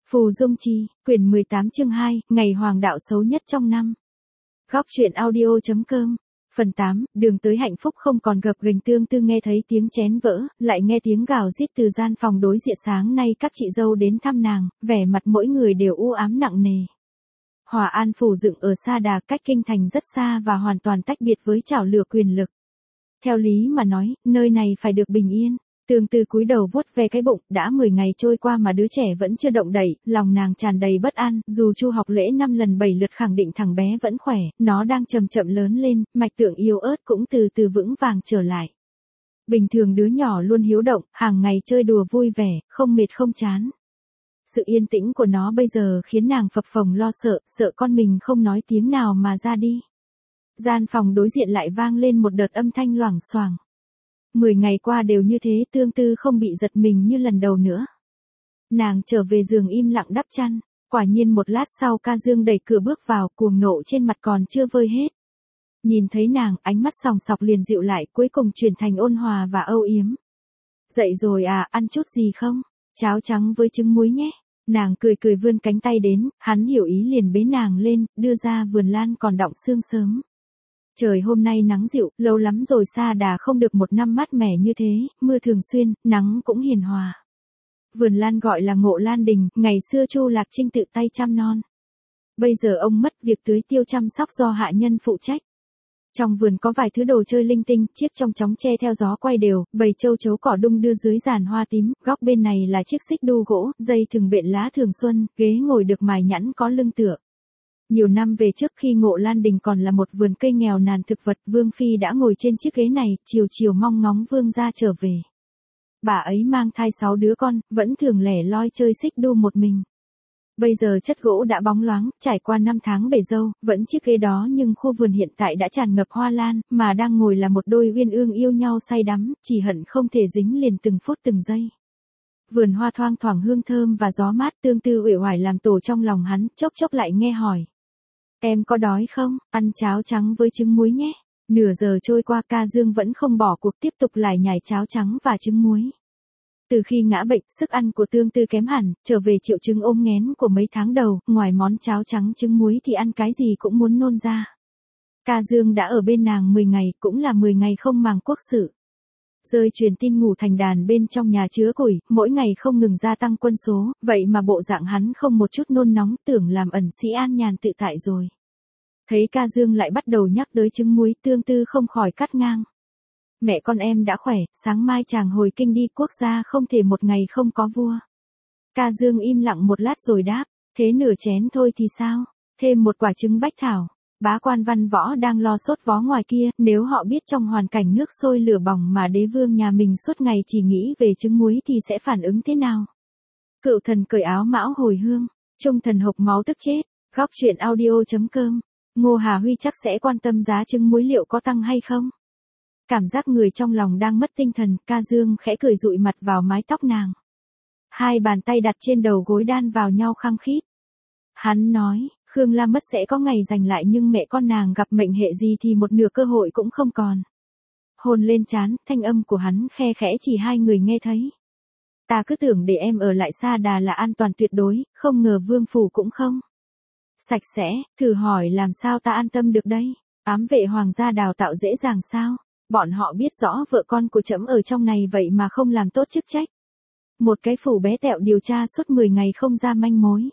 Phù Dung Chi, quyển 18 chương 2, ngày hoàng đạo xấu nhất trong năm. Góc truyện audio.com. Phần 8, đường tới hạnh phúc không còn gập ghềnh. Tương Tư nghe thấy tiếng chén vỡ, lại nghe tiếng gào rít từ gian phòng đối diện. Sáng nay các chị dâu đến thăm nàng, vẻ mặt mỗi người đều u ám nặng nề. Hòa An phủ dựng ở Sa Đà, cách kinh thành rất xa và hoàn toàn tách biệt với chảo lửa quyền lực. Theo lý mà nói, nơi này phải được bình yên. Tương Tư cúi đầu vuốt ve cái bụng, đã 10 ngày trôi qua mà đứa trẻ vẫn chưa động đậy, lòng nàng tràn đầy bất an, dù Chu Học Lễ 5 lần 7 lượt khẳng định thằng bé vẫn khỏe, nó đang chậm chậm lớn lên, mạch tượng yếu ớt cũng từ từ vững vàng trở lại. Bình thường đứa nhỏ luôn hiếu động, hàng ngày chơi đùa vui vẻ, không mệt không chán. Sự yên tĩnh của nó bây giờ khiến nàng phập phồng lo sợ, sợ con mình không nói tiếng nào mà ra đi. Gian phòng đối diện lại vang lên một đợt âm thanh loảng xoảng. 10 ngày qua đều như thế, Tương Tư không bị giật mình như lần đầu nữa. Nàng trở về giường im lặng đắp chăn, quả nhiên một lát sau Ca Dương đẩy cửa bước vào, cuồng nộ trên mặt còn chưa vơi hết. Nhìn thấy nàng, ánh mắt sòng sọc liền dịu lại, cuối cùng chuyển thành ôn hòa và âu yếm. Dậy rồi à, ăn chút gì không? Cháo trắng với trứng muối nhé. Nàng cười cười vươn cánh tay đến, hắn hiểu ý liền bế nàng lên, đưa ra vườn lan còn đọng sương sớm. Trời hôm nay nắng dịu, lâu lắm rồi Sa Đà không được một năm mát mẻ như thế, mưa thường xuyên, nắng cũng hiền hòa. Vườn lan gọi là Ngộ Lan Đình, ngày xưa Chu Lạc Trinh tự tay chăm non. Bây giờ ông mất việc tưới tiêu chăm sóc do hạ nhân phụ trách. Trong vườn có vài thứ đồ chơi linh tinh, chiếc trong chóng tre theo gió quay đều, bầy châu chấu cỏ đung đưa dưới giàn hoa tím, góc bên này là chiếc xích đu gỗ, dây thừng bện lá thường xuân, ghế ngồi được mài nhẵn có lưng tựa. Nhiều năm về trước khi Ngộ Lan Đình còn là một vườn cây nghèo nàn thực vật, Vương Phi đã ngồi trên chiếc ghế này, chiều chiều mong ngóng Vương gia trở về. Bà ấy mang thai 6 đứa con, vẫn thường lẻ loi chơi xích đu một mình. Bây giờ chất gỗ đã bóng loáng, trải qua 5 tháng bể dâu, vẫn chiếc ghế đó nhưng khu vườn hiện tại đã tràn ngập hoa lan, mà đang ngồi là một đôi uyên ương yêu nhau say đắm, chỉ hận không thể dính liền từng phút từng giây. Vườn hoa thoang thoảng hương thơm và gió mát, Tương Tư uể oải làm tổ trong lòng hắn, chốc chốc lại nghe hỏi. Em có đói không? Ăn cháo trắng với trứng muối nhé. Nửa giờ trôi qua Ca Dương vẫn không bỏ cuộc, tiếp tục lải nhải cháo trắng và trứng muối. Từ khi ngã bệnh, sức ăn của Tương Tư kém hẳn, trở về triệu chứng ốm nghén của mấy tháng đầu, ngoài món cháo trắng trứng muối thì ăn cái gì cũng muốn nôn ra. Ca Dương đã ở bên nàng 10 ngày, cũng là 10 ngày không màng quốc sự. Rơi truyền tin ngủ thành đàn bên trong nhà chứa củi, mỗi ngày không ngừng gia tăng quân số, vậy mà bộ dạng hắn không một chút nôn nóng, tưởng làm ẩn sĩ an nhàn tự tại rồi. Thấy Ca Dương lại bắt đầu nhắc tới trứng muối, Tương Tư không khỏi cắt ngang. Mẹ con em đã khỏe, sáng mai chàng hồi kinh đi, quốc gia không thể một ngày không có vua. Ca Dương im lặng một lát rồi đáp, thế nửa chén thôi thì sao, thêm một quả trứng bách thảo. Bá quan Văn Võ đang lo sốt vó ngoài kia, nếu họ biết trong hoàn cảnh nước sôi lửa bỏng mà đế vương nhà mình suốt ngày chỉ nghĩ về trứng muối thì sẽ phản ứng thế nào? Cựu thần cởi áo mão hồi hương, trung thần hộc máu tức chết. Góc truyện audio.com. Ngô Hà Huy chắc sẽ quan tâm giá trứng muối liệu có tăng hay không? Cảm giác người trong lòng đang mất tinh thần, Ca Dương khẽ cười dụi mặt vào mái tóc nàng. Hai bàn tay đặt trên đầu gối đan vào nhau khăng khít. Hắn nói, Khương La mất sẽ có ngày giành lại, nhưng mẹ con nàng gặp mệnh hệ gì thì một nửa cơ hội cũng không còn. Hôn lên trán, thanh âm của hắn khe khẽ chỉ hai người nghe thấy. Ta cứ tưởng để em ở lại Sa Đà là an toàn tuyệt đối, không ngờ vương phủ cũng không sạch sẽ, thử hỏi làm sao ta an tâm được đây? Ám vệ hoàng gia đào tạo dễ dàng sao? Bọn họ biết rõ vợ con của trẫm ở trong này vậy mà không làm tốt chức trách. Một cái phủ bé tẹo điều tra suốt 10 ngày không ra manh mối.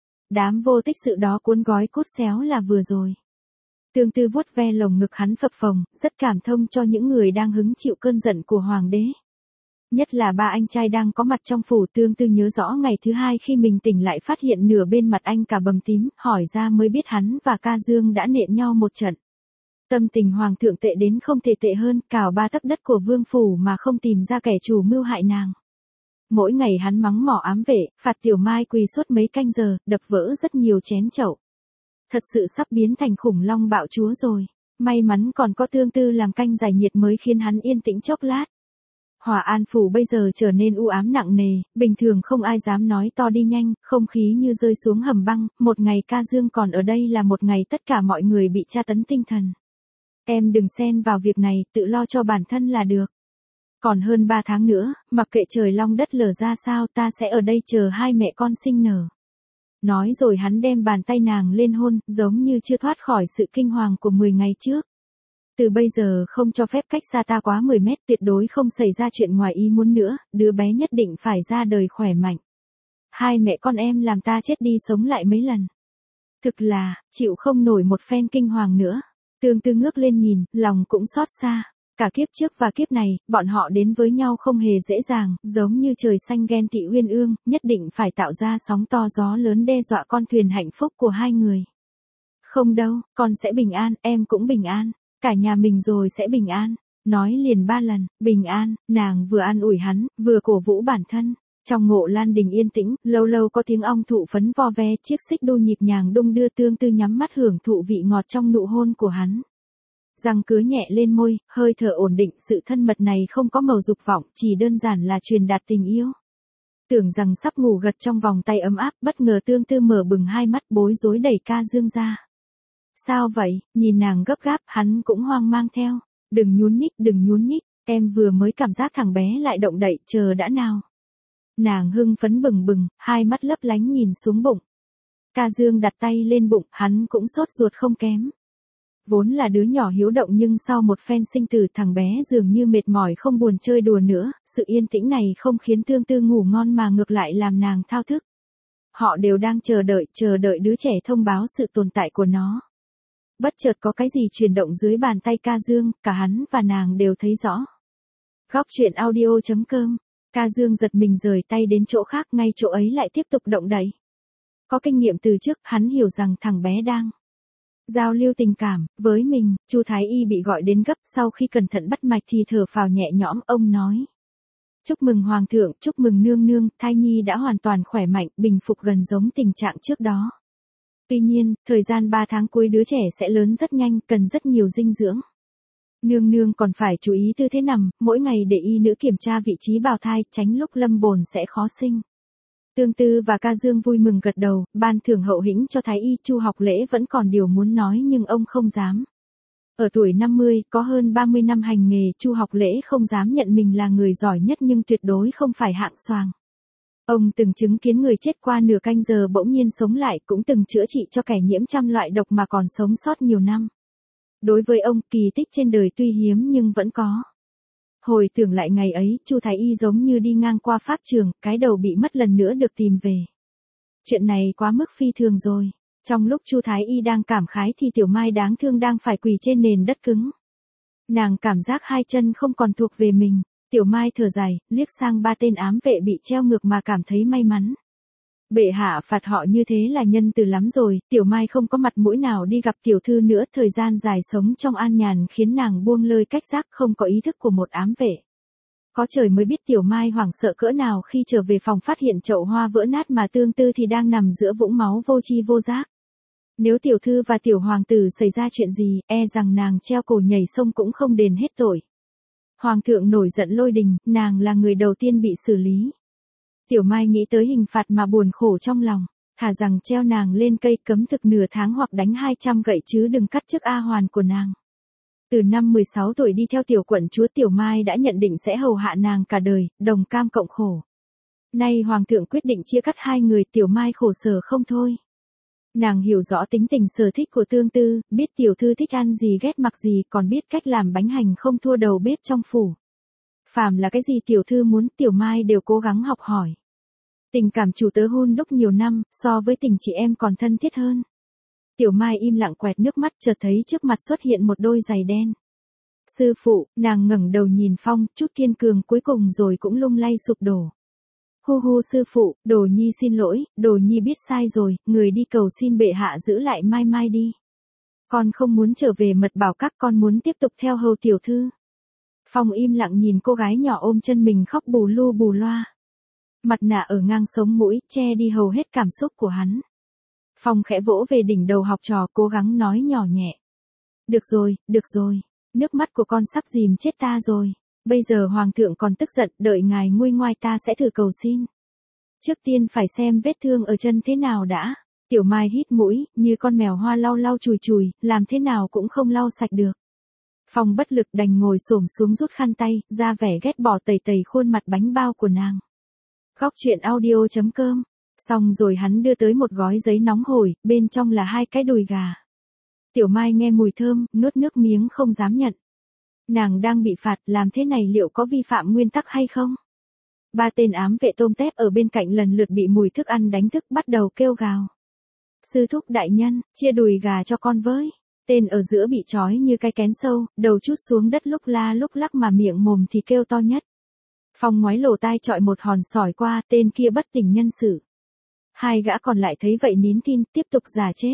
Đám vô tích sự đó cuốn gói cút xéo là vừa rồi. Tương Tư vuốt ve lồng ngực hắn phập phồng, rất cảm thông cho những người đang hứng chịu cơn giận của hoàng đế. Nhất là ba anh trai đang có mặt trong phủ. Tương Tư nhớ rõ ngày thứ hai khi mình tỉnh lại phát hiện nửa bên mặt anh cả bầm tím, hỏi ra mới biết hắn và Ca Dương đã nện nhau một trận. Tâm tình hoàng thượng tệ đến không thể tệ hơn, cào 3 tấc đất của vương phủ mà không tìm ra kẻ chủ mưu hại nàng. Mỗi ngày hắn mắng mỏ ám vệ, phạt Tiểu Mai quỳ suốt mấy canh giờ, đập vỡ rất nhiều chén chậu. Thật sự sắp biến thành khủng long bạo chúa rồi. May mắn còn có Tương Tư làm canh giải nhiệt mới khiến hắn yên tĩnh chốc lát. Hòa An phủ bây giờ trở nên u ám nặng nề, bình thường không ai dám nói to đi nhanh, không khí như rơi xuống hầm băng, một ngày Ca Dương còn ở đây là một ngày tất cả mọi người bị tra tấn tinh thần. Em đừng xen vào việc này, tự lo cho bản thân là được. Còn hơn 3 tháng nữa, mặc kệ trời long đất lở ra sao ta sẽ ở đây chờ hai mẹ con sinh nở. Nói rồi hắn đem bàn tay nàng lên hôn, giống như chưa thoát khỏi sự kinh hoàng của 10 ngày trước. Từ bây giờ không cho phép cách xa ta quá 10 mét, tuyệt đối không xảy ra chuyện ngoài ý muốn nữa, đứa bé nhất định phải ra đời khỏe mạnh. Hai mẹ con em làm ta chết đi sống lại mấy lần. Thực là, chịu không nổi một phen kinh hoàng nữa. Tương Tư ngước lên nhìn, lòng cũng xót xa. Cả kiếp trước và kiếp này, bọn họ đến với nhau không hề dễ dàng, giống như trời xanh ghen tị uyên ương, nhất định phải tạo ra sóng to gió lớn đe dọa con thuyền hạnh phúc của hai người. Không đâu, con sẽ bình an, em cũng bình an, cả nhà mình rồi sẽ bình an. Nói liền 3 lần, bình an, nàng vừa an ủi hắn, vừa cổ vũ bản thân. Trong Ngộ Lan Đình yên tĩnh, lâu lâu có tiếng ong thụ phấn vo ve, chiếc xích đu nhịp nhàng đung đưa. Tương Tư nhắm mắt hưởng thụ vị ngọt trong nụ hôn của hắn. Răng cứa nhẹ lên môi, hơi thở ổn định, sự thân mật này không có màu dục vọng, chỉ đơn giản là truyền đạt tình yêu. Tưởng rằng sắp ngủ gật trong vòng tay ấm áp, bất ngờ Tương Tư mở bừng hai mắt bối rối đẩy Ca Dương ra. Sao vậy, nhìn nàng gấp gáp, hắn cũng hoang mang theo. Đừng nhún nhích, em vừa mới cảm giác thằng bé lại động đậy, chờ đã nào. Nàng hưng phấn bừng bừng, hai mắt lấp lánh nhìn xuống bụng. Ca Dương đặt tay lên bụng, hắn cũng sốt ruột không kém. Vốn là đứa nhỏ hiếu động nhưng sau một phen sinh tử thằng bé dường như mệt mỏi không buồn chơi đùa nữa, sự yên tĩnh này không khiến Tương Tư ngủ ngon mà ngược lại làm nàng thao thức. Họ đều đang chờ đợi đứa trẻ thông báo sự tồn tại của nó. Bất chợt có cái gì chuyển động dưới bàn tay Ca Dương, cả hắn và nàng đều thấy rõ. Góc truyện audio.com. Ca Dương giật mình rời tay đến chỗ khác, ngay chỗ ấy lại tiếp tục động đậy. Có kinh nghiệm từ trước, hắn hiểu rằng thằng bé đang giao lưu tình cảm với mình. Chu Thái Y bị gọi đến gấp, sau khi cẩn thận bắt mạch thì thở phào nhẹ nhõm, ông nói: chúc mừng hoàng thượng, chúc mừng nương nương, thai nhi đã hoàn toàn khỏe mạnh, bình phục gần giống tình trạng trước đó. Tuy nhiên, thời gian 3 tháng cuối đứa trẻ sẽ lớn rất nhanh, cần rất nhiều dinh dưỡng. Nương nương còn phải chú ý tư thế nằm, mỗi ngày để y nữ kiểm tra vị trí bào thai, tránh lúc lâm bồn sẽ khó sinh. Tương Tư và Ca Dương vui mừng gật đầu, ban thưởng hậu hĩnh cho Thái Y. Chu Học Lễ vẫn còn điều muốn nói nhưng ông không dám. Ở tuổi 50, có hơn 30 năm hành nghề, Chu Học Lễ không dám nhận mình là người giỏi nhất nhưng tuyệt đối không phải hạng xoàng. Ông từng chứng kiến người chết qua nửa canh giờ bỗng nhiên sống lại, cũng từng chữa trị cho kẻ nhiễm trăm loại độc mà còn sống sót nhiều năm. Đối với ông, kỳ tích trên đời tuy hiếm nhưng vẫn có. Hồi tưởng lại ngày ấy, Chu Thái Y giống như đi ngang qua pháp trường, cái đầu bị mất lần nữa được tìm về. Chuyện này quá mức phi thường rồi. Trong lúc Chu Thái Y đang cảm khái thì Tiểu Mai đáng thương đang phải quỳ trên nền đất cứng. Nàng cảm giác hai chân không còn thuộc về mình. Tiểu Mai thở dài, liếc sang 3 tên ám vệ bị treo ngược mà cảm thấy may mắn. Bệ hạ phạt họ như thế là nhân từ lắm rồi, Tiểu Mai không có mặt mũi nào đi gặp tiểu thư nữa, thời gian dài sống trong an nhàn khiến nàng buông lơi cách giác không có ý thức của một ám vệ. Có trời mới biết Tiểu Mai hoảng sợ cỡ nào khi trở về phòng phát hiện chậu hoa vỡ nát mà Tương Tư thì đang nằm giữa vũng máu vô tri vô giác. Nếu tiểu thư và tiểu hoàng tử xảy ra chuyện gì, e rằng nàng treo cổ nhảy sông cũng không đền hết tội. Hoàng thượng nổi giận lôi đình, nàng là người đầu tiên bị xử lý. Tiểu Mai nghĩ tới hình phạt mà buồn khổ trong lòng, thà rằng treo nàng lên cây cấm thực nửa tháng hoặc đánh 200 gậy chứ đừng cắt chức A hoàn của nàng. Từ năm 16 tuổi đi theo tiểu quận chúa, Tiểu Mai đã nhận định sẽ hầu hạ nàng cả đời, đồng cam cộng khổ. Nay hoàng thượng quyết định chia cắt hai người, Tiểu Mai khổ sở không thôi. Nàng hiểu rõ tính tình sở thích của Tương Tư, biết tiểu thư thích ăn gì ghét mặc gì, còn biết cách làm bánh hành không thua đầu bếp trong phủ. Phàm là cái gì tiểu thư muốn, Tiểu Mai đều cố gắng học hỏi. Tình cảm chủ tớ hun đúc nhiều năm, so với tình chị em còn thân thiết hơn. Tiểu Mai im lặng quẹt nước mắt, chợt thấy trước mặt xuất hiện một đôi giày đen. Sư phụ, nàng ngẩng đầu nhìn Phong, chút kiên cường cuối cùng rồi cũng lung lay sụp đổ. Hu hu sư phụ, Đồ Nhi xin lỗi, Đồ Nhi biết sai rồi, người đi cầu xin bệ hạ giữ lại Mai Mai đi. Con không muốn trở về mật bảo các, con muốn tiếp tục theo hầu tiểu thư. Phong im lặng nhìn cô gái nhỏ ôm chân mình khóc bù lu bù loa. Mặt nạ ở ngang sống mũi, che đi hầu hết cảm xúc của hắn. Phong khẽ vỗ về đỉnh đầu học trò, cố gắng nói nhỏ nhẹ. Được rồi, nước mắt của con sắp dìm chết ta rồi. Bây giờ hoàng thượng còn tức giận, đợi ngài nguôi ngoai ta sẽ thử cầu xin. Trước tiên phải xem vết thương ở chân thế nào đã. Tiểu Mai hít mũi, như con mèo hoa lau lau chùi chùi, làm thế nào cũng không lau sạch được. Phong bất lực đành ngồi xổm xuống rút khăn tay, ra vẻ ghét bỏ tẩy khuôn mặt bánh bao của nàng. Góc truyện audio.com Xong rồi hắn đưa tới một gói giấy nóng hổi, bên trong là 2 cái đùi gà. Tiểu Mai nghe mùi thơm, nuốt nước miếng không dám nhận. Nàng đang bị phạt, làm thế này liệu có vi phạm nguyên tắc hay không? 3 tên ám vệ tôm tép ở bên cạnh lần lượt bị mùi thức ăn đánh thức bắt đầu kêu gào. Sư thúc đại nhân, chia đùi gà cho con với. Tên ở giữa bị trói như cái kén sâu, đầu trút xuống đất lúc la lúc lắc mà miệng mồm thì kêu to nhất. Phong ngoái lỗ tai chọi một hòn sỏi qua, tên kia bất tỉnh nhân sự. 2 gã còn lại thấy vậy nín thinh, tiếp tục giả chết.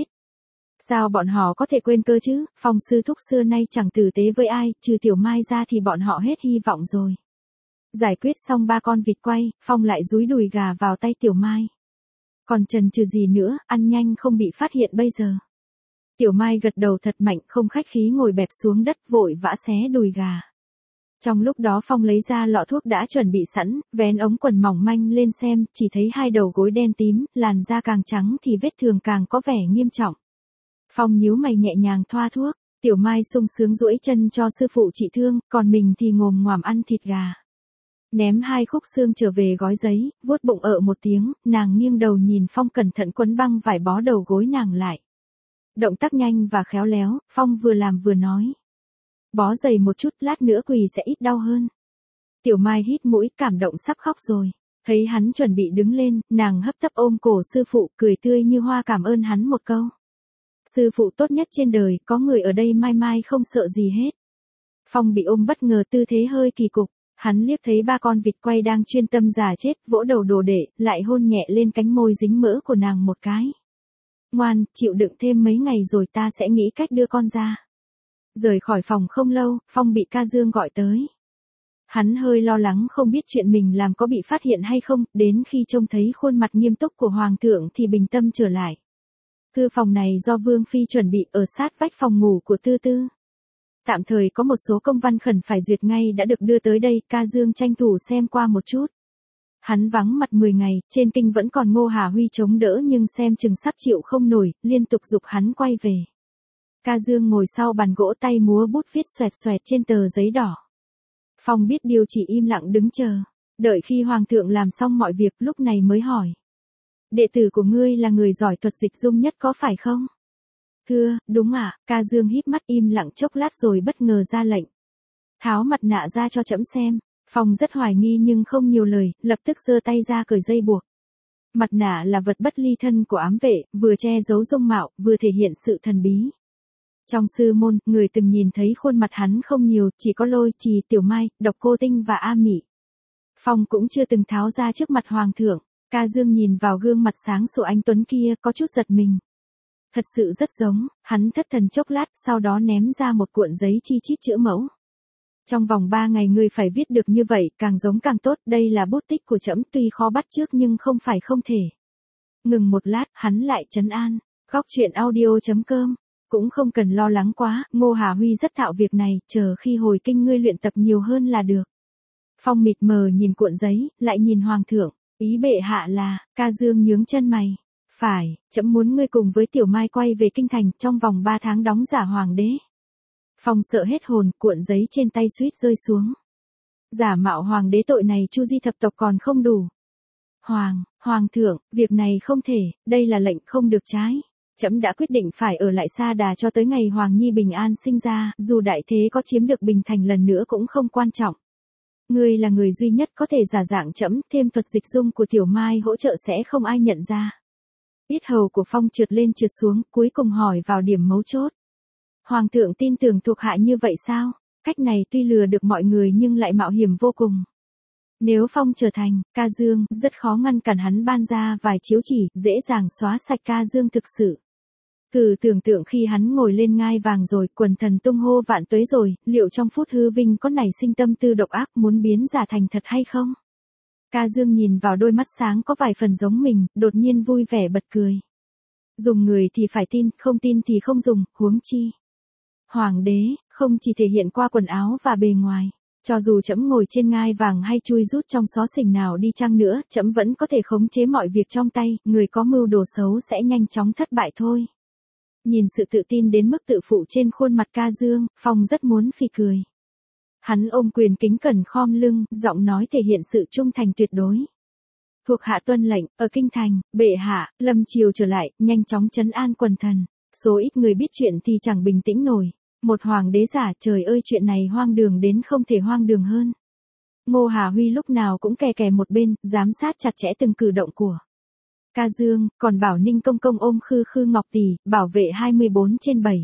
Sao bọn họ có thể quên cơ chứ, Phong sư thúc xưa nay chẳng tử tế với ai, trừ Tiểu Mai ra thì bọn họ hết hy vọng rồi. Giải quyết xong 3 con vịt quay, Phong lại dúi đùi gà vào tay Tiểu Mai. Còn chần chừ gì nữa, ăn nhanh không bị phát hiện bây giờ. Tiểu Mai gật đầu thật mạnh, không khách khí ngồi bẹp xuống đất vội vã xé đùi gà. Trong lúc đó Phong lấy ra lọ thuốc đã chuẩn bị sẵn, vén ống quần mỏng manh lên xem, chỉ thấy 2 đầu gối đen tím, làn da càng trắng thì vết thương càng có vẻ nghiêm trọng. Phong nhíu mày nhẹ nhàng thoa thuốc, Tiểu Mai sung sướng duỗi chân cho sư phụ trị thương, còn mình thì ngồm ngoàm ăn thịt gà. Ném 2 khúc xương trở về gói giấy, vuốt bụng một tiếng, nàng nghiêng đầu nhìn Phong cẩn thận quấn băng vải bó đầu gối nàng lại. Động tác nhanh và khéo léo, Phong vừa làm vừa nói. Bó dày một chút, lát nữa quỳ sẽ ít đau hơn. Tiểu Mai hít mũi, cảm động sắp khóc rồi. Thấy hắn chuẩn bị đứng lên, nàng hấp tấp ôm cổ sư phụ, cười tươi như hoa cảm ơn hắn một câu. Sư phụ tốt nhất trên đời, có người ở đây mai mai không sợ gì hết. Phong bị ôm bất ngờ, tư thế hơi kỳ cục. Hắn liếc thấy 3 con vịt quay đang chuyên tâm giả chết, vỗ đầu đồ đệ, lại hôn nhẹ lên cánh môi dính mỡ của nàng một cái. Ngoan, chịu đựng thêm mấy ngày rồi ta sẽ nghĩ cách đưa con ra. Rời khỏi phòng không lâu, Phong bị ca Dương gọi tới. Hắn hơi lo lắng không biết chuyện mình làm có bị phát hiện hay không, đến khi trông thấy khuôn mặt nghiêm túc của Hoàng thượng thì bình tâm trở lại. Thư phòng này do Vương Phi chuẩn bị ở sát vách phòng ngủ của Tư Tư. Tạm thời có một số công văn khẩn phải duyệt ngay đã được đưa tới đây, ca Dương tranh thủ xem qua một chút. Hắn vắng mặt 10 ngày, trên kinh vẫn còn Ngô Hà Huy chống đỡ nhưng xem chừng sắp chịu không nổi, liên tục giục hắn quay về. Ca Dương ngồi sau bàn gỗ tay múa bút viết xoẹt xoẹt trên tờ giấy đỏ. Phong biết điều chỉ im lặng đứng chờ, đợi khi Hoàng thượng làm xong mọi việc lúc này mới hỏi. Đệ tử của ngươi là người giỏi thuật dịch dung nhất có phải không? Thưa, đúng ạ, ca Dương híp mắt im lặng chốc lát rồi bất ngờ ra lệnh. Tháo mặt nạ ra cho trẫm xem. Phong rất hoài nghi nhưng không nhiều lời, lập tức giơ tay ra cởi dây buộc. Mặt nạ là vật bất ly thân của ám vệ, vừa che giấu dung mạo, vừa thể hiện sự thần bí. Trong sư môn, người từng nhìn thấy khuôn mặt hắn không nhiều, chỉ có Lôi Trì, Tiểu Mai, Độc Cô Tinh và A Mị. Phong cũng chưa từng tháo ra trước mặt Hoàng thượng. Ca Dương nhìn vào gương mặt sáng sủa anh tuấn kia, có chút giật mình. Thật sự rất giống, hắn thất thần chốc lát, sau đó ném ra một cuộn giấy chi chít chữ mẫu. Trong vòng 3 ngày ngươi phải viết được như vậy, càng giống càng tốt, đây là bút tích của trẫm, tuy khó bắt chước nhưng không phải không thể. Ngừng một lát, hắn lại trấn an. Góc truyện audio.com. Cũng không cần lo lắng quá, Ngô Hà Huy rất thạo việc này, chờ khi hồi kinh ngươi luyện tập nhiều hơn là được. Phong mịt mờ nhìn cuộn giấy, lại nhìn Hoàng thượng. Ý bệ hạ là, ca Dương nhướng chân mày. Phải, trẫm muốn ngươi cùng với Tiểu Mai quay về kinh thành trong vòng 3 tháng đóng giả hoàng đế. Phong sợ hết hồn, cuộn giấy trên tay suýt rơi xuống. Giả mạo hoàng đế tội này Chu Di thập tộc còn không đủ. Hoàng thượng, việc này không thể, đây là lệnh không được trái. Trẫm đã quyết định phải ở lại Sa Đà cho tới ngày Hoàng Nhi bình an sinh ra, dù đại thế có chiếm được Bình Thành lần nữa cũng không quan trọng. Ngươi là người duy nhất có thể giả dạng trẫm, thêm thuật dịch dung của Tiểu Mai hỗ trợ sẽ không ai nhận ra. Yết hầu của Phong trượt lên trượt xuống, cuối cùng hỏi vào điểm mấu chốt. Hoàng thượng tin tưởng thuộc hạ như vậy sao? Cách này tuy lừa được mọi người nhưng lại mạo hiểm vô cùng. Nếu Phong trở thành ca Dương, rất khó ngăn cản hắn ban ra vài chiếu chỉ, dễ dàng xóa sạch ca Dương thực sự. Thử tưởng tượng khi hắn ngồi lên ngai vàng rồi, quần thần tung hô vạn tuế rồi, liệu trong phút hư vinh có nảy sinh tâm tư độc ác muốn biến giả thành thật hay không? Ca Dương nhìn vào đôi mắt sáng có vài phần giống mình, đột nhiên vui vẻ bật cười. Dùng người thì phải tin, không tin thì không dùng, huống chi. Hoàng đế, không chỉ thể hiện qua quần áo và bề ngoài. Cho dù trẫm ngồi trên ngai vàng hay chui rút trong xó xỉnh nào đi chăng nữa, trẫm vẫn có thể khống chế mọi việc trong tay, người có mưu đồ xấu sẽ nhanh chóng thất bại thôi. Nhìn sự tự tin đến mức tự phụ trên khuôn mặt ca Dương, Phong rất muốn phì cười. Hắn ôm quyền kính cẩn khom lưng, giọng nói thể hiện sự trung thành tuyệt đối. Thuộc hạ tuân lệnh, ở kinh thành, bệ hạ, lâm triều trở lại, nhanh chóng trấn an quần thần. Số ít người biết chuyện thì chẳng bình tĩnh nổi. Một hoàng đế giả, trời ơi, chuyện này hoang đường đến không thể hoang đường hơn. Ngô Hà Huy lúc nào cũng kè kè một bên, giám sát chặt chẽ từng cử động của Ca Dương, còn bảo Ninh Công Công ôm Khư Khư Ngọc Tỷ, bảo vệ 24/7.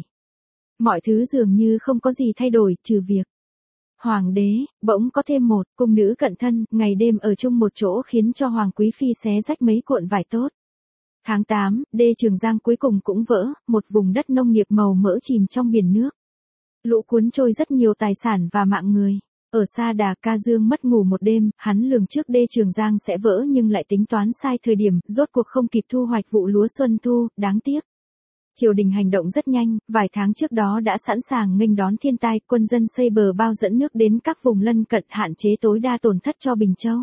Mọi thứ dường như không có gì thay đổi, trừ việc Hoàng đế, bỗng có thêm một cung nữ cận thân, ngày đêm ở chung một chỗ khiến cho Hoàng Quý Phi xé rách mấy cuộn vải tốt. Tháng 8, đê Trường Giang cuối cùng cũng vỡ, một vùng đất nông nghiệp màu mỡ chìm trong biển nước. Lũ cuốn trôi rất nhiều tài sản và mạng người. Ở Sa Đà, Ca Dương mất ngủ một đêm, hắn lường trước đê Trường Giang sẽ vỡ nhưng lại tính toán sai thời điểm, rốt cuộc không kịp thu hoạch vụ lúa xuân thu, đáng tiếc. Triều đình hành động rất nhanh, vài tháng trước đó đã sẵn sàng nghênh đón thiên tai, quân dân xây bờ bao dẫn nước đến các vùng lân cận hạn chế tối đa tổn thất cho Bình Châu.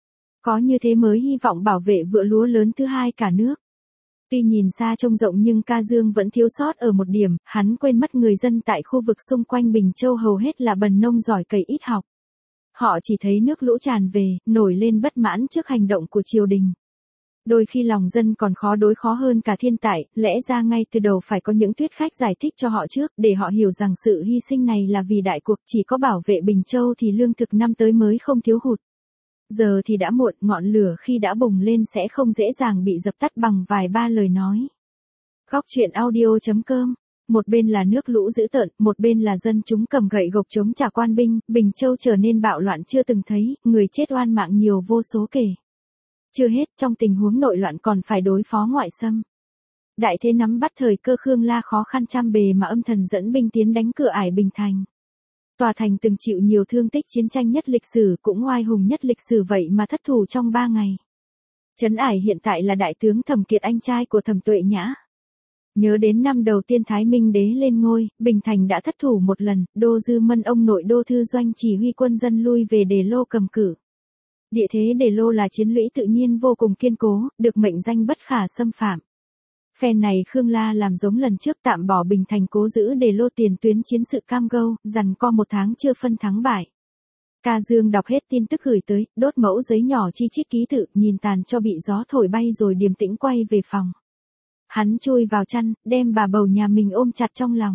Có như thế mới hy vọng bảo vệ vựa lúa lớn thứ hai cả nước. Tuy nhìn xa trông rộng nhưng Ca Dương vẫn thiếu sót ở một điểm, hắn quên mất người dân tại khu vực xung quanh Bình Châu hầu hết là bần nông giỏi cày ít học. Họ chỉ thấy nước lũ tràn về, nổi lên bất mãn trước hành động của triều đình. Đôi khi lòng dân còn khó đối khó hơn cả thiên tai, lẽ ra ngay từ đầu phải có những thuyết khách giải thích cho họ trước, để họ hiểu rằng sự hy sinh này là vì đại cuộc, chỉ có bảo vệ Bình Châu thì lương thực năm tới mới không thiếu hụt. Giờ thì đã muộn, ngọn lửa khi đã bùng lên sẽ không dễ dàng bị dập tắt bằng vài ba lời nói. Góc truyện audio.com. Một bên là nước lũ dữ tợn, một bên là dân chúng cầm gậy gộc chống trả quan binh, Bình Châu trở nên bạo loạn chưa từng thấy, người chết oan mạng nhiều vô số kể. Chưa hết, trong tình huống nội loạn còn phải đối phó ngoại xâm. Đại thế nắm bắt thời cơ, Khương La khó khăn trăm bề mà âm thầm dẫn binh tiến đánh cửa ải Bình Thành. Tòa thành từng chịu nhiều thương tích chiến tranh nhất lịch sử, cũng oai hùng nhất lịch sử, vậy mà thất thủ trong 3 ngày. Trấn ải hiện tại là đại tướng Thẩm Kiệt, anh trai của Thẩm Tuệ Nhã. Nhớ đến năm đầu tiên Thái Minh đế lên ngôi, Bình Thành đã thất thủ một lần, Đô Dư Mân ông nội Đô Thư Doanh chỉ huy quân dân lui về Đề Lô cầm cự. Địa thế Đề Lô là chiến lũy tự nhiên vô cùng kiên cố, được mệnh danh bất khả xâm phạm. Phen này Khương La làm giống lần trước, tạm bỏ Bình Thành cố giữ Đề Lô, tiền tuyến chiến sự cam go, giằng co 1 tháng chưa phân thắng bại. Ca Dương đọc hết tin tức gửi tới, đốt mẫu giấy nhỏ chi chít ký tự, nhìn tàn cho bị gió thổi bay rồi điềm tĩnh quay về phòng. Hắn chui vào chăn, đem bà bầu nhà mình ôm chặt trong lòng.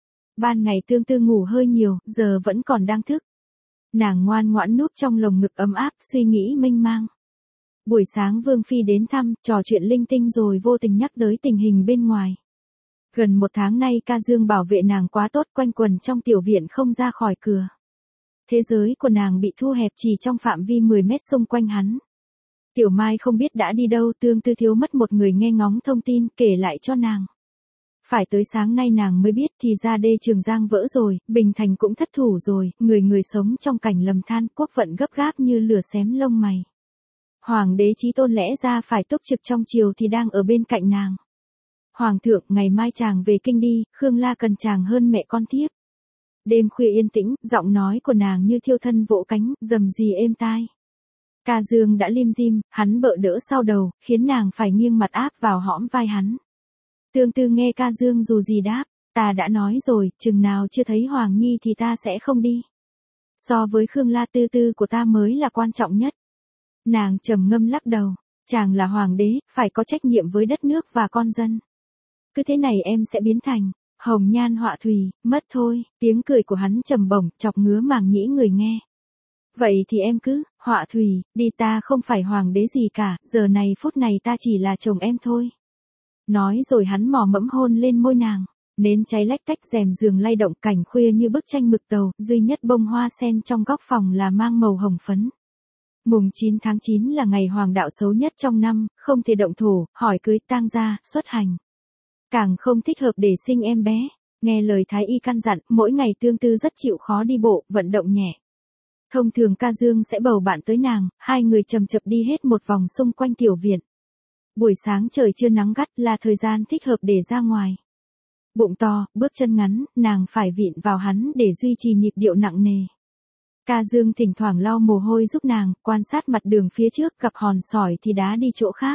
Ban ngày Tương Tư ngủ hơi nhiều, giờ vẫn còn đang thức. Nàng ngoan ngoãn núp trong lồng ngực ấm áp, suy nghĩ mênh mang. Buổi sáng Vương Phi đến thăm, trò chuyện linh tinh rồi vô tình nhắc tới tình hình bên ngoài. Gần 1 tháng nay Ca Dương bảo vệ nàng quá tốt, quanh quần trong tiểu viện không ra khỏi cửa. Thế giới của nàng bị thu hẹp chỉ trong phạm vi 10 mét xung quanh hắn. Tiểu Mai không biết đã đi đâu, Tương Tư thiếu mất một người nghe ngóng thông tin, kể lại cho nàng. Phải tới sáng nay nàng mới biết thì ra đê Trường Giang vỡ rồi, Bình Thành cũng thất thủ rồi, người sống trong cảnh lầm than, quốc vận gấp gáp như lửa xém lông mày. Hoàng đế Chí Tôn lẽ ra phải túc trực trong triều thì đang ở bên cạnh nàng. Hoàng thượng, ngày mai chàng về kinh đi, Khương La cần chàng hơn mẹ con thiếp. Đêm khuya yên tĩnh, giọng nói của nàng như thiêu thân vỗ cánh, rầm rì êm tai. Ca Dương đã lim dim, hắn bợ đỡ sau đầu, khiến nàng phải nghiêng mặt áp vào hõm vai hắn. Tương Tư nghe Ca Dương dù gì đáp, ta đã nói rồi, chừng nào chưa thấy Hoàng Nhi thì ta sẽ không đi. So với Khương La, Tư Tư của ta mới là quan trọng nhất. Nàng trầm ngâm lắc đầu, chàng là hoàng đế, phải có trách nhiệm với đất nước và con dân. Cứ thế này em sẽ biến thành hồng nhan họa thủy, mất thôi. Tiếng cười của hắn trầm bổng, chọc ngứa màng nhĩ người nghe. Vậy thì em cứ họa thủy đi, ta không phải hoàng đế gì cả, giờ này phút này ta chỉ là chồng em thôi. Nói rồi hắn mò mẫm hôn lên môi nàng. Nến cháy lách cách, rèm giường lay động, cảnh khuya như bức tranh mực tàu, duy nhất bông hoa sen trong góc phòng là mang màu hồng phấn. Mùng 9 tháng 9 là ngày hoàng đạo xấu nhất trong năm, không thể động thổ, hỏi cưới, tang gia, xuất hành. Càng không thích hợp để sinh em bé. Nghe lời thái y căn dặn, mỗi ngày Tương Tư rất chịu khó đi bộ, vận động nhẹ. Thông thường Ca Dương sẽ bầu bạn tới nàng, hai người chầm chập đi hết một vòng xung quanh tiểu viện. Buổi sáng trời chưa nắng gắt là thời gian thích hợp để ra ngoài. Bụng to, bước chân ngắn, nàng phải vịn vào hắn để duy trì nhịp điệu nặng nề. Ca Dương thỉnh thoảng lau mồ hôi giúp nàng, quan sát mặt đường phía trước, gặp hòn sỏi thì đá đi chỗ khác.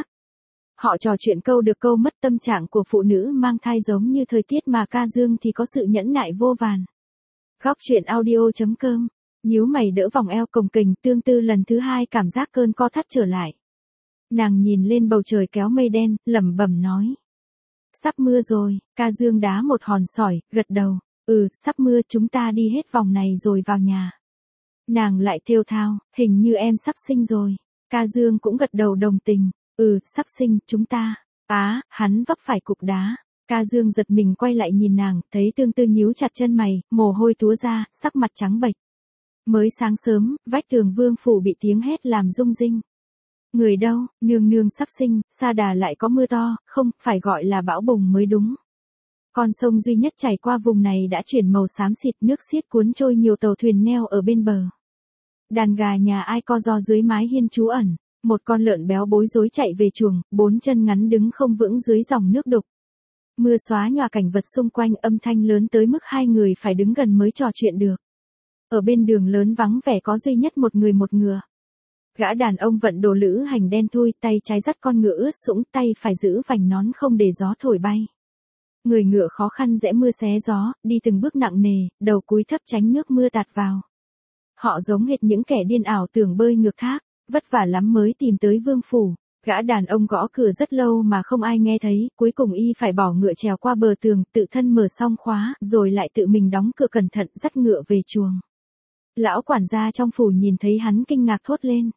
Họ trò chuyện câu được câu mất, tâm trạng của phụ nữ mang thai giống như thời tiết mà Ca Dương thì có sự nhẫn nại vô vàn. Góc truyện audio.com. Nhíu mày đỡ vòng eo cồng kềnh, Tương Tư lần thứ hai cảm giác cơn co thắt trở lại. Nàng nhìn lên bầu trời kéo mây đen, lẩm bẩm nói. Sắp mưa rồi, ca dương đá một hòn sỏi, gật đầu. Sắp mưa, chúng ta đi hết vòng này rồi vào nhà. Nàng lại thều thào, hình như em sắp sinh rồi. Ca dương cũng gật đầu đồng tình. Sắp sinh, chúng ta. Hắn vấp phải cục đá. Ca dương giật mình quay lại nhìn nàng, thấy Tương Tư nhíu chặt chân mày, mồ hôi túa ra, sắc mặt trắng bệch. Mới sáng sớm, vách tường vương phủ bị tiếng hét làm rung rinh. Người đâu, nương nương sắp sinh, Sa Đà lại có mưa to, không, phải gọi là bão bùng mới đúng. Con sông duy nhất chảy qua vùng này đã chuyển màu xám xịt, nước xiết cuốn trôi nhiều tàu thuyền neo ở bên bờ. Đàn gà nhà ai co ro dưới mái hiên trú ẩn, một con lợn béo bối rối chạy về chuồng, bốn chân ngắn đứng không vững dưới dòng nước đục. Mưa xóa nhòa cảnh vật xung quanh, âm thanh lớn tới mức hai người phải đứng gần mới trò chuyện được. Ở bên đường lớn vắng vẻ có duy nhất một người một ngựa. Gã đàn ông vận đồ lữ hành đen thui, tay trái dắt con ngựa ướt sũng, tay phải giữ vành nón không để gió thổi bay. Người ngựa khó khăn rẽ mưa xé gió, đi từng bước nặng nề, đầu cúi thấp tránh nước mưa tạt vào. Họ giống hệt những kẻ điên ảo tưởng bơi ngược thác, vất vả lắm mới tìm tới vương phủ. Gã đàn ông gõ cửa rất lâu mà không ai nghe thấy, cuối cùng y phải bỏ ngựa trèo qua bờ tường, tự thân mở xong khóa, rồi lại tự mình đóng cửa cẩn thận dắt ngựa về chuồng. Lão quản gia trong phủ nhìn thấy hắn kinh ngạc thốt lên.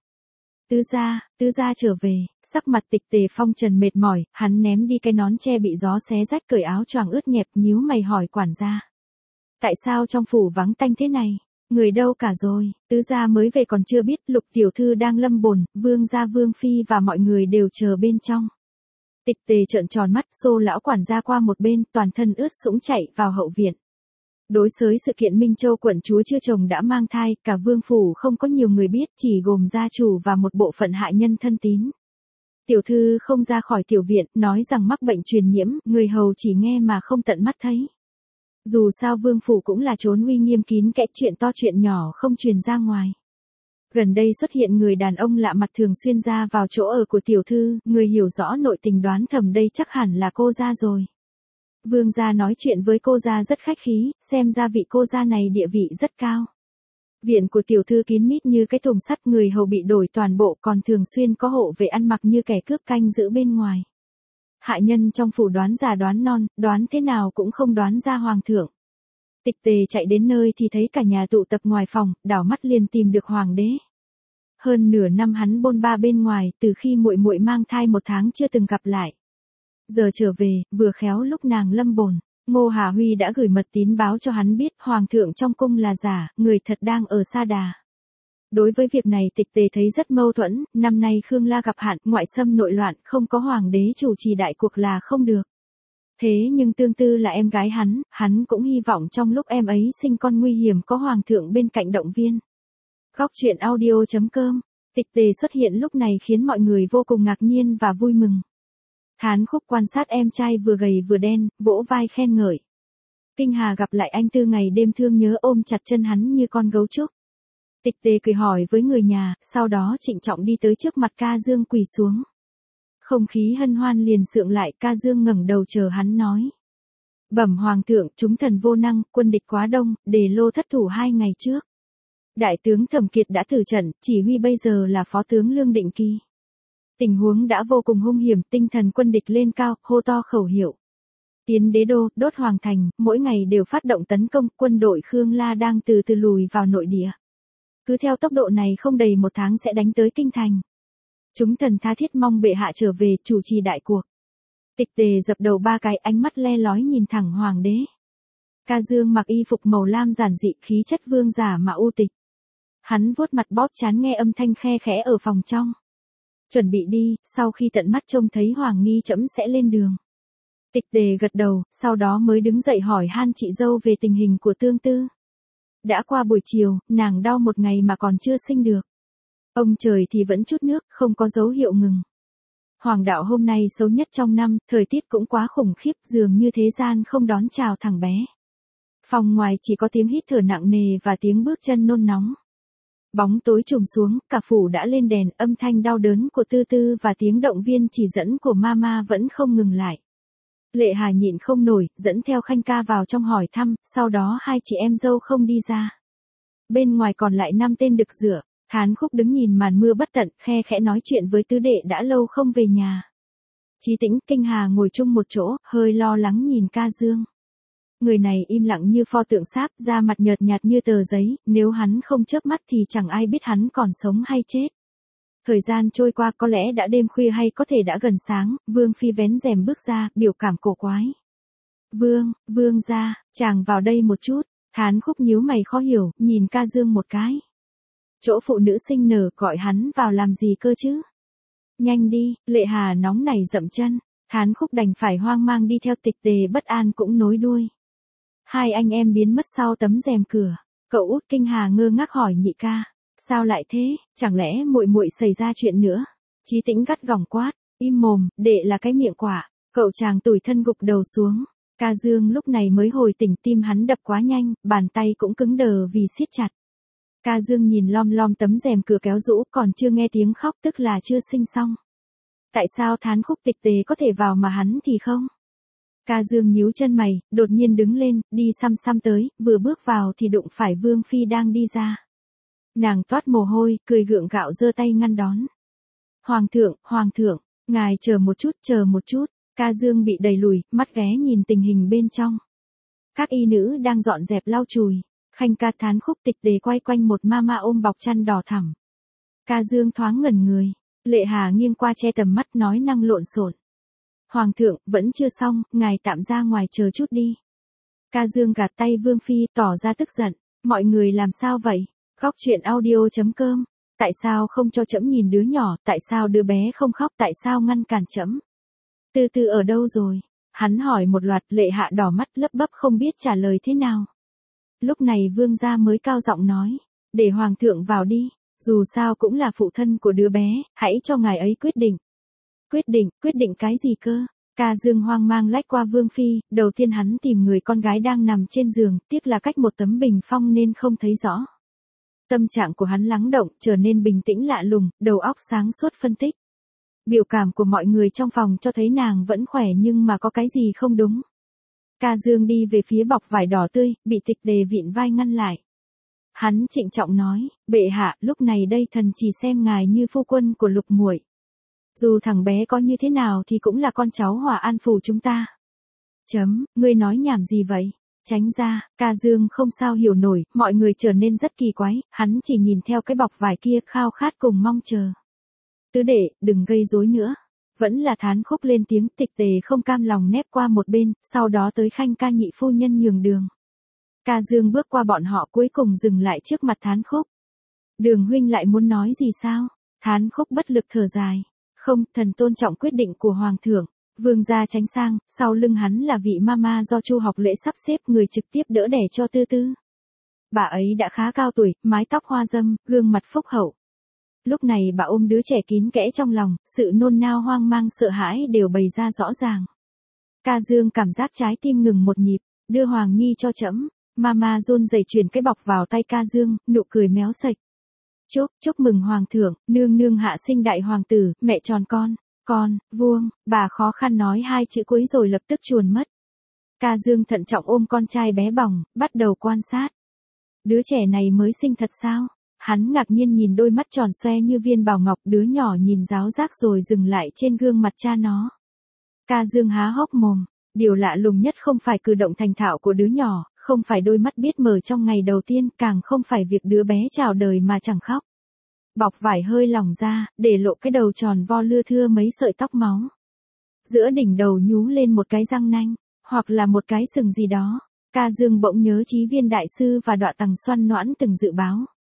Tứ gia trở về, sắc mặt Tịch Tề phong trần mệt mỏi, hắn ném đi cái nón che bị gió xé rách, cởi áo choàng ướt nhẹp, nhíu mày hỏi quản gia. Tại sao trong phủ vắng tanh thế này? Người đâu cả rồi? Tứ gia mới về còn chưa biết, Lục tiểu thư đang lâm bồn, vương gia vương phi và mọi người đều chờ bên trong. Tịch Tề trợn tròn mắt, xô lão quản gia qua một bên, toàn thân ướt sũng chạy vào hậu viện. Đối xới sự kiện Minh Châu quận chúa chưa chồng đã mang thai, cả vương phủ không có nhiều người biết, chỉ gồm gia chủ và một bộ phận hạ nhân thân tín. Tiểu thư không ra khỏi tiểu viện, nói rằng mắc bệnh truyền nhiễm, người hầu chỉ nghe mà không tận mắt thấy. Dù sao vương phủ cũng là chốn uy nghiêm kín kẽ, chuyện to chuyện nhỏ không truyền ra ngoài. Gần đây xuất hiện người đàn ông lạ mặt thường xuyên ra vào chỗ ở của tiểu thư, người hiểu rõ nội tình đoán thầm đây chắc hẳn là cô gia rồi. Vương gia nói chuyện với cô gia rất khách khí, xem ra vị cô gia này địa vị rất cao. Viện của tiểu thư kín mít như cái thùng sắt, người hầu bị đổi toàn bộ, còn thường xuyên có hộ vệ ăn mặc như kẻ cướp canh giữ bên ngoài. Hạ nhân trong phủ đoán già đoán non, đoán thế nào cũng không đoán ra hoàng thượng. Tịch Tề chạy đến nơi thì thấy cả nhà tụ tập ngoài phòng, đảo mắt liền tìm được hoàng đế. Hơn nửa năm hắn bôn ba bên ngoài, từ khi muội muội mang thai 1 tháng chưa từng gặp lại. Giờ trở về, vừa khéo lúc nàng lâm bồn, Ngô Hà Huy đã gửi mật tín báo cho hắn biết hoàng thượng trong cung là giả, người thật đang ở Sa Đà. Đối với việc này Tịch Tề thấy rất mâu thuẫn, năm nay Khương La gặp hạn, ngoại xâm nội loạn, không có hoàng đế chủ trì đại cuộc là không được. Thế nhưng Tương Tư là em gái hắn cũng hy vọng trong lúc em ấy sinh con nguy hiểm có hoàng thượng bên cạnh động viên. Góc truyện audio.com, Tịch Tề xuất hiện lúc này khiến mọi người vô cùng ngạc nhiên và vui mừng. Thán Khúc quan sát em trai vừa gầy vừa đen, vỗ vai khen ngợi. Kinh Hà gặp lại anh Tư ngày đêm thương nhớ ôm chặt chân hắn như con gấu trúc. Tịch Tề cười hỏi với người nhà, sau đó trịnh trọng đi tới trước mặt Ca Dương quỳ xuống. Không khí hân hoan liền sượng lại, Ca Dương ngẩng đầu chờ hắn nói. Bẩm hoàng thượng, chúng thần vô năng, quân địch quá đông, Đề Lô thất thủ 2 ngày trước. Đại tướng Thẩm Kiệt đã tử trận, chỉ huy bây giờ là phó tướng Lương Định Kỳ. Tình huống đã vô cùng hung hiểm, tinh thần quân địch lên cao, hô to khẩu hiệu. Tiến đế đô, đốt hoàng thành, mỗi ngày đều phát động tấn công, quân đội Khương La đang từ từ lùi vào nội địa. Cứ theo tốc độ này không đầy 1 tháng sẽ đánh tới kinh thành. Chúng thần tha thiết mong bệ hạ trở về, chủ trì đại cuộc. Tịch Tề dập đầu 3 cái, ánh mắt le lói nhìn thẳng hoàng đế. Ca Dương mặc y phục màu lam giản dị, khí chất vương giả mà u tịch. Hắn vuốt mặt bóp trán nghe âm thanh khe khẽ ở phòng trong. Chuẩn bị đi, sau khi tận mắt trông thấy Hoàng Nghi trẫm sẽ lên đường. Tịch Tề gật đầu, sau đó mới đứng dậy hỏi han chị dâu về tình hình của Tương Tư. Đã qua buổi chiều, nàng đau 1 ngày mà còn chưa sinh được. Ông trời thì vẫn chút nước, không có dấu hiệu ngừng. Hoàng đạo hôm nay xấu nhất trong năm, thời tiết cũng quá khủng khiếp, dường như thế gian không đón chào thằng bé. Phòng ngoài chỉ có tiếng hít thở nặng nề và tiếng bước chân nôn nóng. Bóng tối trùm xuống, cả phủ đã lên đèn, âm thanh đau đớn của Tư Tư và tiếng động viên chỉ dẫn của Mama vẫn không ngừng lại. Lệ Hà nhịn không nổi, dẫn theo Khanh ca vào trong hỏi thăm, sau đó 2 chị em dâu không đi ra. Bên ngoài còn lại 5 tên đực rửa, Thán Khúc đứng nhìn màn mưa bất tận, khe khẽ nói chuyện với tứ đệ đã lâu không về nhà. Chí Tĩnh, Kinh Hà ngồi chung một chỗ, hơi lo lắng nhìn Ca Dương. Người này im lặng như pho tượng sáp, da mặt nhợt nhạt như tờ giấy, nếu hắn không chớp mắt thì chẳng ai biết hắn còn sống hay chết. Thời gian trôi qua, có lẽ đã đêm khuya hay có thể đã gần sáng, Vương Phi vén rèm bước ra, biểu cảm cổ quái. Vương gia, chàng vào đây một chút. Thán Khúc nhíu mày khó hiểu, nhìn Ca Dương một cái. Chỗ phụ nữ sinh nở, gọi hắn vào làm gì cơ chứ? Nhanh đi, Lệ Hà nóng nảy dậm chân. Thán Khúc đành phải hoang mang đi theo, Tịch Tề bất an cũng nối đuôi. Hai anh em biến mất sau tấm rèm cửa. Cậu út Kinh Hà ngơ ngác hỏi nhị ca, sao lại thế, chẳng lẽ muội muội xảy ra chuyện nữa? Chí Tĩnh gắt gỏng quát, im mồm, đệ là cái miệng quả. Cậu chàng tủi thân gục đầu xuống. Ca Dương lúc này mới hồi tỉnh, tim hắn đập quá nhanh, bàn tay cũng cứng đờ vì siết chặt. Ca Dương nhìn lom lom tấm rèm cửa kéo rũ, còn chưa nghe tiếng khóc tức là chưa sinh xong. Tại sao Thán Khúc Tịch Tề có thể vào mà hắn thì không? Ca Dương nhíu chân mày, đột nhiên đứng lên, đi xăm xăm tới, vừa bước vào thì đụng phải Vương Phi đang đi ra. Nàng toát mồ hôi, cười gượng gạo giơ tay ngăn đón. Hoàng thượng, ngài chờ một chút. Ca Dương bị đẩy lùi, mắt ghé nhìn tình hình bên trong. Các y nữ đang dọn dẹp lau chùi. Khanh ca Thán Khúc Tịch Tề quay quanh một mama ôm bọc chăn đỏ thẳm. Ca Dương thoáng ngẩn người. Lệ Hà nghiêng qua che tầm mắt nói năng lộn xộn. Hoàng thượng, vẫn chưa xong, ngài tạm ra ngoài chờ chút đi. Ca Dương gạt tay Vương Phi, tỏ ra tức giận. Mọi người làm sao vậy? Góc truyện audio.com. Tại sao không cho trẫm nhìn đứa nhỏ, tại sao đứa bé không khóc, tại sao ngăn cản trẫm? Từ từ ở đâu rồi? Hắn hỏi một loạt, Lệ Hạ đỏ mắt lấp bấp không biết trả lời thế nào. Lúc này vương gia mới cao giọng nói, để hoàng thượng vào đi, dù sao cũng là phụ thân của đứa bé, hãy cho ngài ấy quyết định. Quyết định cái gì cơ? Ca Dương hoang mang lách qua Vương Phi, đầu tiên hắn tìm người con gái đang nằm trên giường, tiếc là cách một tấm bình phong nên không thấy rõ. Tâm trạng của hắn lắng động, trở nên bình tĩnh lạ lùng, đầu óc sáng suốt phân tích. Biểu cảm của mọi người trong phòng cho thấy nàng vẫn khỏe nhưng mà có cái gì không đúng. Ca Dương đi về phía bọc vải đỏ tươi, bị Tịch Tề vịn vai ngăn lại. Hắn trịnh trọng nói, bệ hạ, lúc này đây thần chỉ xem ngài như phu quân của Lục muội. Dù thằng bé có như thế nào thì cũng là con cháu Hòa An phủ chúng ta. Ngươi nói nhảm gì vậy? Tránh ra, Ca Dương không sao hiểu nổi, mọi người trở nên rất kỳ quái, hắn chỉ nhìn theo cái bọc vải kia khao khát cùng mong chờ. Tứ đệ, đừng gây rối nữa. Vẫn là Thán Khúc lên tiếng, Tịch Tề không cam lòng nép qua một bên, sau đó tới Khanh ca nhị phu nhân nhường đường. Ca Dương bước qua bọn họ cuối cùng dừng lại trước mặt Thán Khúc. Đường huynh lại muốn nói gì sao? Thán Khúc bất lực thở dài. Không, thần tôn trọng quyết định của hoàng thượng. Vương gia tránh sang, sau lưng hắn là vị mama do Chu Học Lễ sắp xếp, người trực tiếp đỡ đẻ cho Tư Tư. Bà ấy đã khá cao tuổi, mái tóc hoa dâm, gương mặt phúc hậu. Lúc này bà ôm đứa trẻ kín kẽ trong lòng, sự nôn nao hoang mang sợ hãi đều bày ra rõ ràng. Ca Dương cảm giác trái tim ngừng một nhịp, đưa Hoàng Nhi cho trẫm. Mama run rẩy chuyển cái bọc vào tay Ca Dương, nụ cười méo sạch. Chúc mừng hoàng thượng, nương nương hạ sinh đại hoàng tử, mẹ tròn con, vuông, bà khó khăn nói hai chữ cuối rồi lập tức chuồn mất. Ca Dương thận trọng ôm con trai bé bỏng, bắt đầu quan sát. Đứa trẻ này mới sinh thật sao? Hắn ngạc nhiên nhìn đôi mắt tròn xoe như viên bảo ngọc, đứa nhỏ nhìn ráo rác rồi dừng lại trên gương mặt cha nó. Ca Dương há hốc mồm, điều lạ lùng nhất không phải cử động thành thạo của đứa nhỏ, không phải đôi mắt biết mở trong ngày đầu tiên, càng không phải việc đứa bé chào đời mà chẳng khóc. Bọc vải hơi lỏng ra, để lộ cái đầu tròn vo lưa thưa mấy sợi tóc máu. Giữa đỉnh đầu nhú lên một cái răng nanh, hoặc là một cái sừng gì đó. Ca Dương bỗng nhớ Chí Viên đại sư và Đọa Tằng Xoăn Noãn từng dự báo.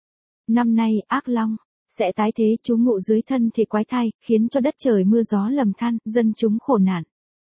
Năm nay, ác long sẽ tái thế, trú ngụ dưới thân thể quái thai, khiến cho đất trời mưa gió lầm than, dân chúng khổ nạn.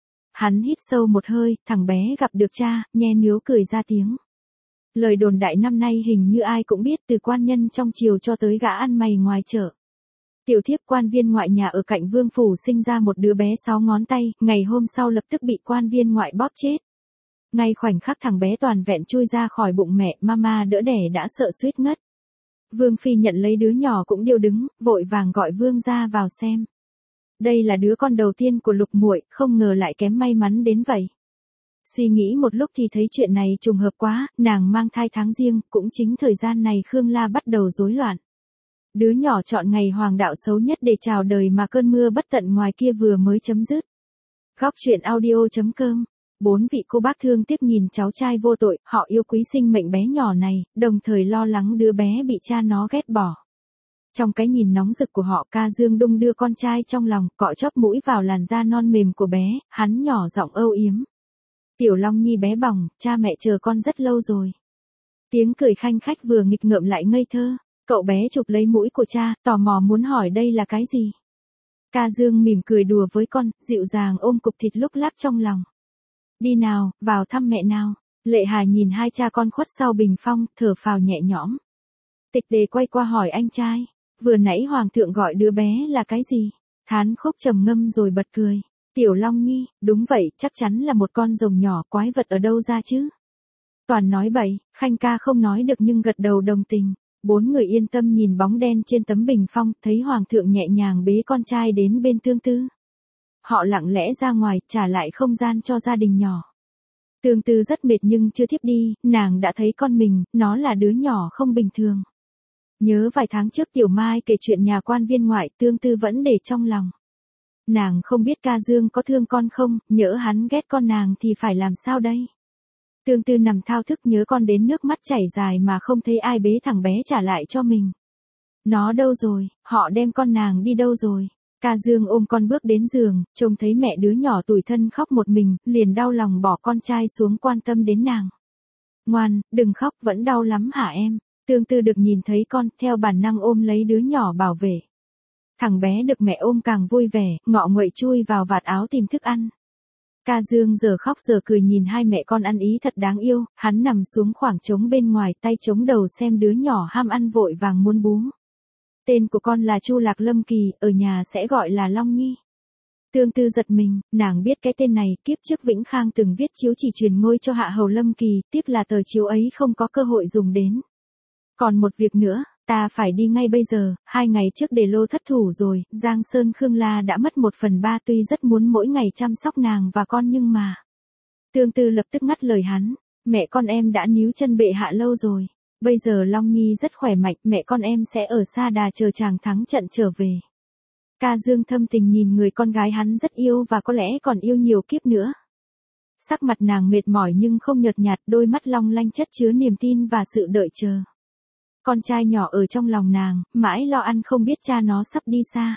Hắn hít sâu một hơi, thằng bé gặp được cha, nhe níu cười ra tiếng. Lời đồn đại năm nay hình như ai cũng biết, từ quan nhân trong triều cho tới gã ăn mày ngoài chợ. Tiểu thiếp quan viên ngoại nhà ở cạnh vương phủ sinh ra một đứa bé 6 ngón tay, ngày hôm sau lập tức bị quan viên ngoại bóp chết. Ngay khoảnh khắc thằng bé toàn vẹn chui ra khỏi bụng mẹ, mama đỡ đẻ đã sợ suýt ngất. Vương phi nhận lấy đứa nhỏ cũng điêu đứng, vội vàng gọi vương gia vào xem. Đây là đứa con đầu tiên của Lục muội, không ngờ lại kém may mắn đến vậy. Suy nghĩ một lúc thì thấy chuyện này trùng hợp quá, nàng mang thai tháng riêng, cũng chính thời gian này Khương La bắt đầu rối loạn. Đứa nhỏ chọn ngày hoàng đạo xấu nhất để chào đời mà cơn mưa bất tận ngoài kia vừa mới chấm dứt. Góc truyện audio.com. 4 vị cô bác thương tiếc nhìn cháu trai vô tội, họ yêu quý sinh mệnh bé nhỏ này, đồng thời lo lắng đứa bé bị cha nó ghét bỏ. Trong cái nhìn nóng rực của họ, Ca Dương đung đưa con trai trong lòng, cọ chóp mũi vào làn da non mềm của bé, hắn nhỏ giọng âu yếm. Tiểu Long Nhi bé bỏng, cha mẹ chờ con rất lâu rồi. Tiếng cười khanh khách vừa nghịch ngợm lại ngây thơ, cậu bé chụp lấy mũi của cha, tò mò muốn hỏi đây là cái gì. Ca Dương mỉm cười đùa với con, dịu dàng ôm cục thịt lúc láp trong lòng. Đi nào, vào thăm mẹ nào. Lệ Hà nhìn hai cha con khuất sau bình phong, thở phào nhẹ nhõm. Tịch Đề quay qua hỏi anh trai, vừa nãy hoàng thượng gọi đứa bé là cái gì? Thán Khúc trầm ngâm rồi bật cười. Tiểu Long Nhi, đúng vậy, chắc chắn là một con rồng nhỏ, quái vật ở đâu ra chứ? Toàn nói bậy, Khanh ca không nói được nhưng gật đầu đồng tình. 4 người yên tâm nhìn bóng đen trên tấm bình phong, thấy hoàng thượng nhẹ nhàng bế con trai đến bên Tương Tư. Họ lặng lẽ ra ngoài, trả lại không gian cho gia đình nhỏ. Tương Tư rất mệt nhưng chưa thiếp đi, nàng đã thấy con mình, nó là đứa nhỏ không bình thường. Nhớ vài tháng trước Tiểu Mai kể chuyện nhà quan viên ngoại, Tương Tư vẫn để trong lòng. Nàng không biết Ca Dương có thương con không, nhỡ hắn ghét con nàng thì phải làm sao đây? Tương Tư nằm thao thức nhớ con đến nước mắt chảy dài mà không thấy ai bế thằng bé trả lại cho mình. Nó đâu rồi, họ đem con nàng đi đâu rồi? Ca Dương ôm con bước đến giường, trông thấy mẹ đứa nhỏ tủi thân khóc một mình, liền đau lòng bỏ con trai xuống quan tâm đến nàng. Ngoan, đừng khóc, vẫn đau lắm hả em? Tương Tư được nhìn thấy con, theo bản năng ôm lấy đứa nhỏ bảo vệ. Thằng bé được mẹ ôm càng vui vẻ, ngọ nguậy chui vào vạt áo tìm thức ăn. Ca Dương giờ khóc giờ cười nhìn hai mẹ con ăn ý thật đáng yêu, hắn nằm xuống khoảng trống bên ngoài, tay chống đầu xem đứa nhỏ ham ăn vội vàng muốn bú. Tên của con là Chu Lạc Lâm Kỳ, ở nhà sẽ gọi là Long Nhi. Tương Tư giật mình, nàng biết cái tên này, kiếp trước Vĩnh Khang từng viết chiếu chỉ truyền ngôi cho Hạ Hầu Lâm Kỳ, tiếc là tờ chiếu ấy không có cơ hội dùng đến. Còn một việc nữa, ta phải đi ngay bây giờ, 2 ngày trước để lô thất thủ rồi, Giang Sơn Khương La đã mất 1/3 tuy rất muốn mỗi ngày chăm sóc nàng và con nhưng mà. Tương Tư lập tức ngắt lời hắn, mẹ con em đã níu chân bệ hạ lâu rồi. Bây giờ Long Nhi rất khỏe mạnh, mẹ con em sẽ ở Sa Đà chờ chàng thắng trận trở về. Ca Dương thâm tình nhìn người con gái hắn rất yêu và có lẽ còn yêu nhiều kiếp nữa. Sắc mặt nàng mệt mỏi nhưng không nhợt nhạt, đôi mắt long lanh chất chứa niềm tin và sự đợi chờ. Con trai nhỏ ở trong lòng nàng, mãi lo ăn không biết cha nó sắp đi xa.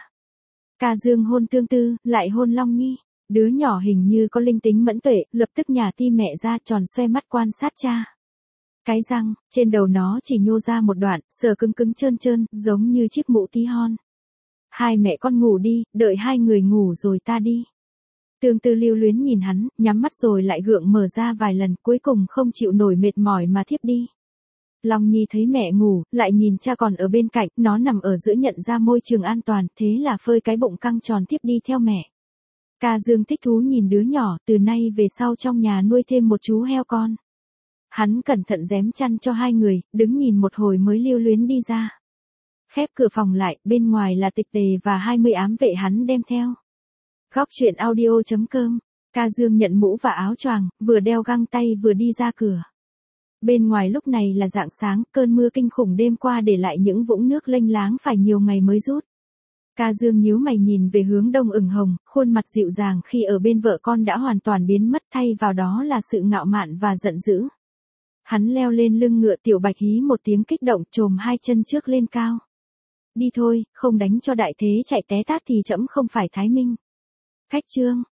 Ca Dương hôn Tương Tư, lại hôn Long Nhi. Đứa nhỏ hình như có linh tính mẫn tuệ, lập tức nhả ti mẹ ra tròn xoe mắt quan sát cha. Cái răng, trên đầu nó chỉ nhô ra một đoạn, sờ cứng cứng trơn trơn, giống như chiếc mũ tí hon. Hai mẹ con ngủ đi, đợi hai người ngủ rồi ta đi. Tương Tư lưu luyến nhìn hắn, nhắm mắt rồi lại gượng mở ra vài lần, cuối cùng không chịu nổi mệt mỏi mà thiếp đi. Long Nhi thấy mẹ ngủ, lại nhìn cha còn ở bên cạnh, nó nằm ở giữa nhận ra môi trường an toàn, thế là phơi cái bụng căng tròn tiếp đi theo mẹ. Ca Dương thích thú nhìn đứa nhỏ, từ nay về sau trong nhà nuôi thêm một chú heo con. Hắn cẩn thận rém chăn cho hai người, đứng nhìn một hồi mới lưu luyến đi ra. Khép cửa phòng lại, bên ngoài là Tịch Đề và 20 ám vệ hắn đem theo. Góc truyện audio.com. Ca Dương nhận mũ và áo choàng, vừa đeo găng tay vừa đi ra cửa. Bên ngoài lúc này là rạng sáng, cơn mưa kinh khủng đêm qua để lại những vũng nước lênh láng phải nhiều ngày mới rút. Ca Dương nhíu mày nhìn về hướng đông ửng hồng, khuôn mặt dịu dàng khi ở bên vợ con đã hoàn toàn biến mất, thay vào đó là sự ngạo mạn và giận dữ. Hắn leo lên lưng ngựa, Tiểu Bạch hí một tiếng kích động, chồm hai chân trước lên cao. Đi thôi, không đánh cho đại thế chạy té tát thì trẫm không phải Thái Minh. Khách trương.